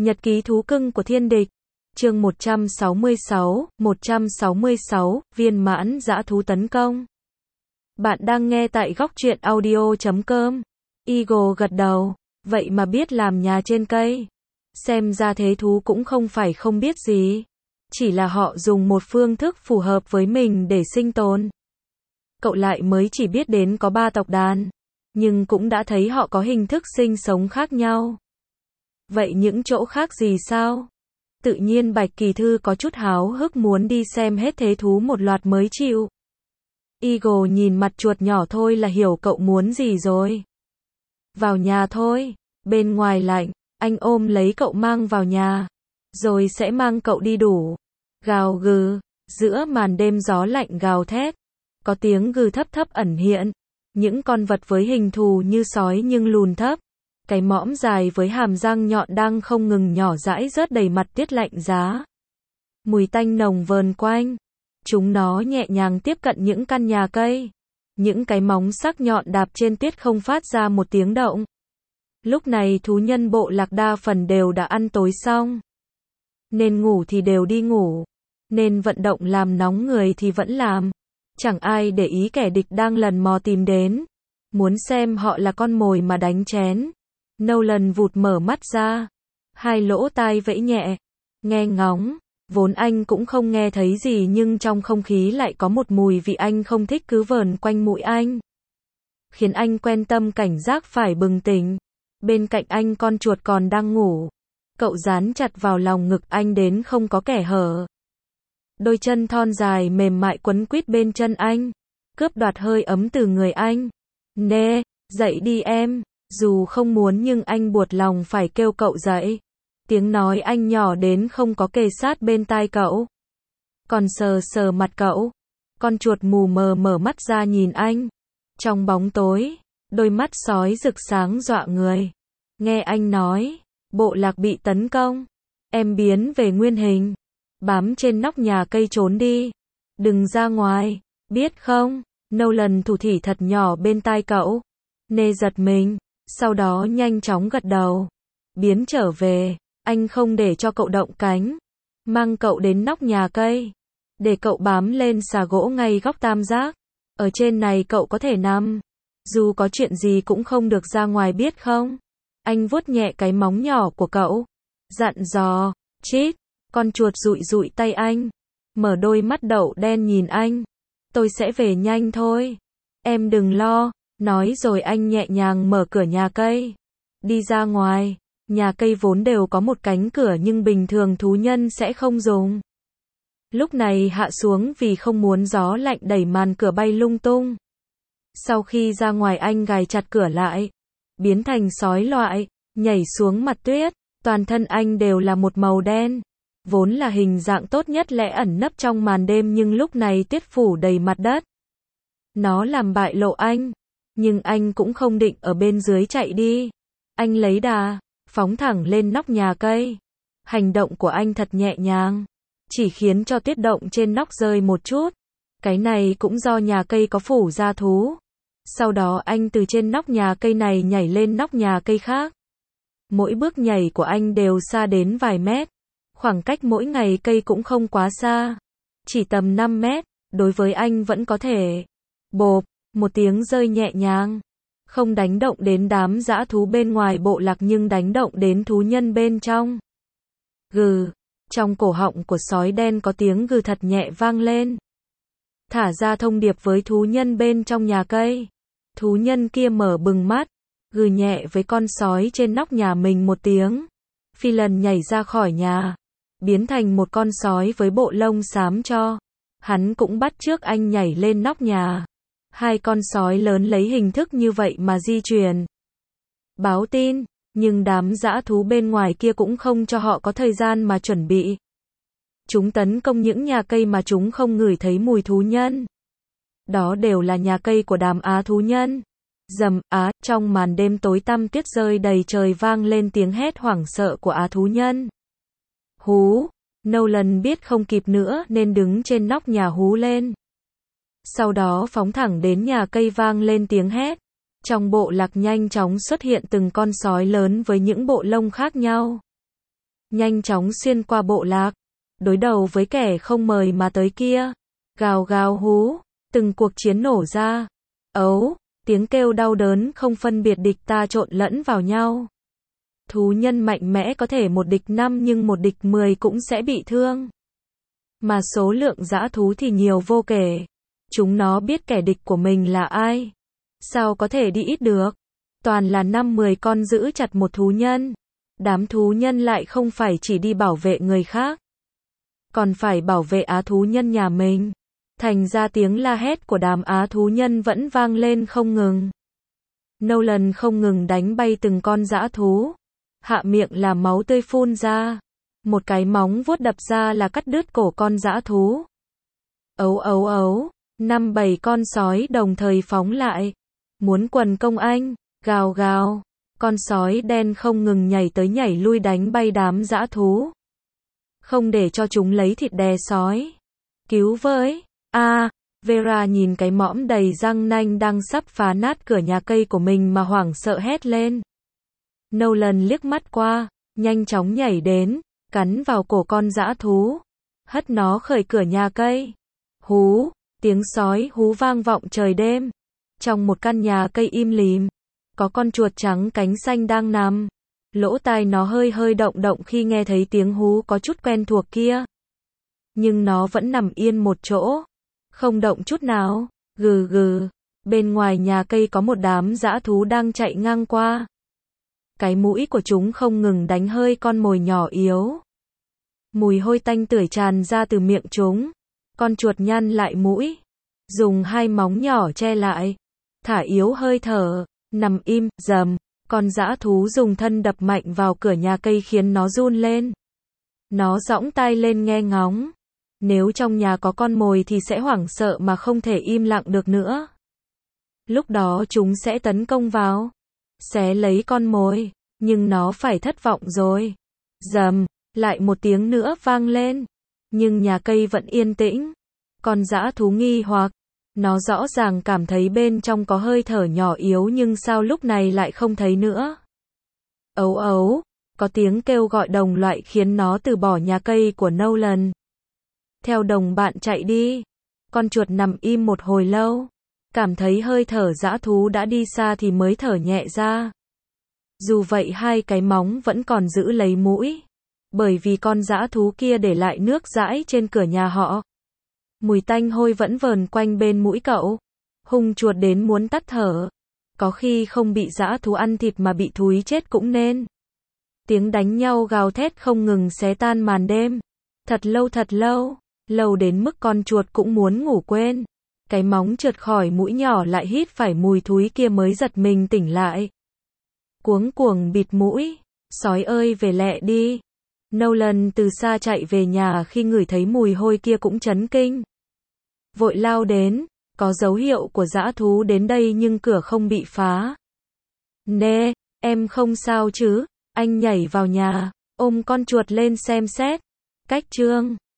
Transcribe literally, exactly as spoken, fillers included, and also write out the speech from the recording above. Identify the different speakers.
Speaker 1: Nhật ký thú cưng của thiên địch. Chương một trăm sáu mươi sáu, một trăm sáu mươi sáu, viên mãn dã thú tấn công. Bạn đang nghe tại góc truyện audio chấm com. Eagle gật đầu, vậy mà biết làm nhà trên cây. Xem ra thế thú cũng không phải không biết gì. Chỉ là họ dùng một phương thức phù hợp với mình để sinh tồn. Cậu lại mới chỉ biết đến có ba tộc đàn, nhưng cũng đã thấy họ có hình thức sinh sống khác nhau. Vậy những chỗ khác gì sao? Tự nhiên Bạch Kỳ Thư có chút háo hức muốn đi xem hết thế thú một loạt mới chịu. Eagle nhìn mặt chuột nhỏ thôi là hiểu cậu muốn gì rồi. Vào nhà thôi, bên ngoài lạnh, anh ôm lấy cậu mang vào nhà, rồi sẽ mang cậu đi đủ. Gào gừ, giữa màn đêm gió lạnh gào thét, có tiếng gừ thấp thấp ẩn hiện. Những con vật với hình thù như sói nhưng lùn thấp, cái mõm dài với hàm răng nhọn đang không ngừng nhỏ dãi rớt đầy mặt tiết lạnh giá. Mùi tanh nồng vờn quanh. Chúng nó nhẹ nhàng tiếp cận những căn nhà cây. Những cái móng sắc nhọn đạp trên tuyết không phát ra một tiếng động. Lúc này thú nhân bộ lạc đa phần đều đã ăn tối xong. Nên ngủ thì đều đi ngủ. Nên vận động làm nóng người thì vẫn làm. Chẳng ai để ý kẻ địch đang lần mò tìm đến. Muốn xem họ là con mồi mà đánh chén. Nolan vụt mở mắt ra. Hai lỗ tai vẫy nhẹ. Nghe ngóng. Vốn anh cũng không nghe thấy gì nhưng trong không khí lại có một mùi vị anh không thích cứ vờn quanh mũi anh. Khiến anh quen tâm cảnh giác phải bừng tỉnh. Bên cạnh anh con chuột còn đang ngủ. Cậu dán chặt vào lòng ngực anh đến không có kẻ hở. Đôi chân thon dài mềm mại quấn quýt bên chân anh. Cướp đoạt hơi ấm từ người anh. Nè, dậy đi em. Dù không muốn nhưng anh buột lòng phải kêu cậu dậy. Tiếng nói anh nhỏ đến không có kề sát bên tai cậu. Còn sờ sờ mặt cậu. Con chuột mù mờ mở mắt ra nhìn anh. Trong bóng tối, đôi mắt sói rực sáng dọa người. Nghe anh nói, bộ lạc bị tấn công. Em biến về nguyên hình. Bám trên nóc nhà cây trốn đi. Đừng ra ngoài, biết không? Nolan thủ thỉ thật nhỏ bên tai cậu. Nê giật mình. Sau đó nhanh chóng gật đầu. Biến trở về, anh không để cho cậu động cánh. Mang cậu đến nóc nhà cây. Để cậu bám lên xà gỗ ngay góc tam giác. Ở trên này cậu có thể nằm. Dù có chuyện gì cũng không được ra ngoài biết không? Anh vuốt nhẹ cái móng nhỏ của cậu. Dặn dò, chít. Con chuột dụi dụi tay anh. Mở đôi mắt đậu đen nhìn anh. Tôi sẽ về nhanh thôi. Em đừng lo. Nói rồi anh nhẹ nhàng mở cửa nhà cây. Đi ra ngoài. Nhà cây vốn đều có một cánh cửa nhưng bình thường thú nhân sẽ không dùng. Lúc này hạ xuống vì không muốn gió lạnh đẩy màn cửa bay lung tung. Sau khi ra ngoài anh gài chặt cửa lại. Biến thành sói loại. Nhảy xuống mặt tuyết. Toàn thân anh đều là một màu đen. Vốn là hình dạng tốt nhất lẽ ẩn nấp trong màn đêm nhưng lúc này tuyết phủ đầy mặt đất. Nó làm bại lộ anh. Nhưng anh cũng không định ở bên dưới chạy đi. Anh lấy đà, phóng thẳng lên nóc nhà cây. Hành động của anh thật nhẹ nhàng. Chỉ khiến cho tuyết động trên nóc rơi một chút. Cái này cũng do nhà cây có phủ da thú. Sau đó anh từ trên nóc nhà cây này nhảy lên nóc nhà cây khác. Mỗi bước nhảy của anh đều xa đến vài mét. Khoảng cách mỗi ngày cây cũng không quá xa. Chỉ tầm năm mét, đối với anh vẫn có thể. Bộp, một tiếng rơi nhẹ nhàng. Không đánh động đến đám dã thú bên ngoài bộ lạc nhưng đánh động đến thú nhân bên trong. Gừ, trong cổ họng của sói đen có tiếng gừ thật nhẹ vang lên. Thả ra thông điệp với thú nhân bên trong nhà cây. Thú nhân kia mở bừng mắt, gừ nhẹ với con sói trên nóc nhà mình một tiếng. Phi lần nhảy ra khỏi nhà. Biến thành một con sói với bộ lông xám cho. Hắn cũng bắt chước anh nhảy lên nóc nhà. Hai con sói lớn lấy hình thức như vậy mà di chuyển. Báo tin, nhưng đám dã thú bên ngoài kia cũng không cho họ có thời gian mà chuẩn bị. Chúng tấn công những nhà cây mà chúng không ngửi thấy mùi thú nhân. Đó đều là nhà cây của đám á thú nhân. Rầm á, trong màn đêm tối tăm tuyết rơi đầy trời vang lên tiếng hét hoảng sợ của á thú nhân. Hú, Nolan biết không kịp nữa nên đứng trên nóc nhà hú lên. Sau đó phóng thẳng đến nhà cây vang lên tiếng hét. Trong bộ lạc nhanh chóng xuất hiện từng con sói lớn với những bộ lông khác nhau. nhanh chóng xuyên qua bộ lạc, đối đầu với kẻ không mời mà tới kia. Gào gào hú, từng cuộc chiến nổ ra. Ấu, tiếng kêu đau đớn không phân biệt địch ta trộn lẫn vào nhau. Thú nhân mạnh mẽ có thể một địch năm nhưng một địch mười cũng sẽ bị thương. Mà số lượng dã thú thì nhiều vô kể. Chúng nó biết kẻ địch của mình là ai. Sao có thể đi ít được? Toàn là năm mười con giữ chặt một thú nhân. Đám thú nhân lại không phải chỉ đi bảo vệ người khác, còn phải bảo vệ á thú nhân nhà mình. Thành ra tiếng la hét của đám á thú nhân vẫn vang lên không ngừng. Nolan không ngừng đánh bay từng con dã thú. Hạ miệng là máu tươi phun ra. Một cái móng vuốt đập ra là cắt đứt cổ con dã thú. Ấu ấu ấu, năm bảy con sói đồng thời phóng lại. Muốn quần công anh, gào gào. Con sói đen không ngừng nhảy tới nhảy lui đánh bay đám dã thú. Không để cho chúng lấy thịt đè sói. Cứu với, a à, Vera nhìn cái mõm đầy răng nanh đang sắp phá nát cửa nhà cây của mình mà hoảng sợ hét lên. Nolan liếc mắt qua, nhanh chóng nhảy đến, cắn vào cổ con dã thú, hất nó khởi cửa nhà cây. Hú, tiếng sói hú vang vọng trời đêm. Trong một căn nhà cây im lìm, có con chuột trắng cánh xanh đang nằm. Lỗ tai nó hơi hơi động động khi nghe thấy tiếng hú có chút quen thuộc kia. Nhưng nó vẫn nằm yên một chỗ, không động chút nào. Gừ gừ, bên ngoài nhà cây có một đám dã thú đang chạy ngang qua. Cái mũi của chúng không ngừng đánh hơi con mồi nhỏ yếu. Mùi hôi tanh tưởi tràn ra từ miệng chúng. Con chuột nhăn lại mũi, dùng hai móng nhỏ che lại, thả yếu hơi thở, nằm im. Rầm, con dã thú dùng thân đập mạnh vào cửa nhà cây khiến nó run lên. Nó giõng tai lên nghe ngóng. Nếu trong nhà có con mồi thì sẽ hoảng sợ mà không thể im lặng được nữa. Lúc đó chúng sẽ tấn công vào, xé lấy con mồi, nhưng nó phải thất vọng rồi. Rầm, lại một tiếng nữa vang lên, nhưng nhà cây vẫn yên tĩnh. Con dã thú nghi hoặc, nó rõ ràng cảm thấy bên trong có hơi thở nhỏ yếu nhưng sao lúc này lại không thấy nữa. Ấu ấu, có tiếng kêu gọi đồng loại khiến nó từ bỏ nhà cây của Nolan. Theo đồng bạn chạy đi. Con chuột nằm im một hồi lâu, cảm thấy hơi thở dã thú đã đi xa thì mới thở nhẹ ra. Dù vậy hai cái móng vẫn còn giữ lấy mũi, bởi vì con dã thú kia để lại nước dãi trên cửa nhà họ. Mùi tanh hôi vẫn vờn quanh bên mũi cậu. Hung chuột đến muốn tắt thở. Có khi không bị dã thú ăn thịt mà bị thúi chết cũng nên. Tiếng đánh nhau gào thét không ngừng xé tan màn đêm. Thật lâu thật lâu, lâu đến mức con chuột cũng muốn ngủ quên. Cái móng trượt khỏi mũi nhỏ lại hít phải mùi thúi kia mới giật mình tỉnh lại. Cuống cuồng bịt mũi. Sói ơi về lẹ đi. Nolan từ xa chạy về nhà khi ngửi thấy mùi hôi kia cũng chấn kinh. Vội lao đến, có dấu hiệu của dã thú đến đây nhưng cửa không bị phá. Nè, em không sao chứ? Anh nhảy vào nhà, ôm con chuột lên xem xét. Cách chương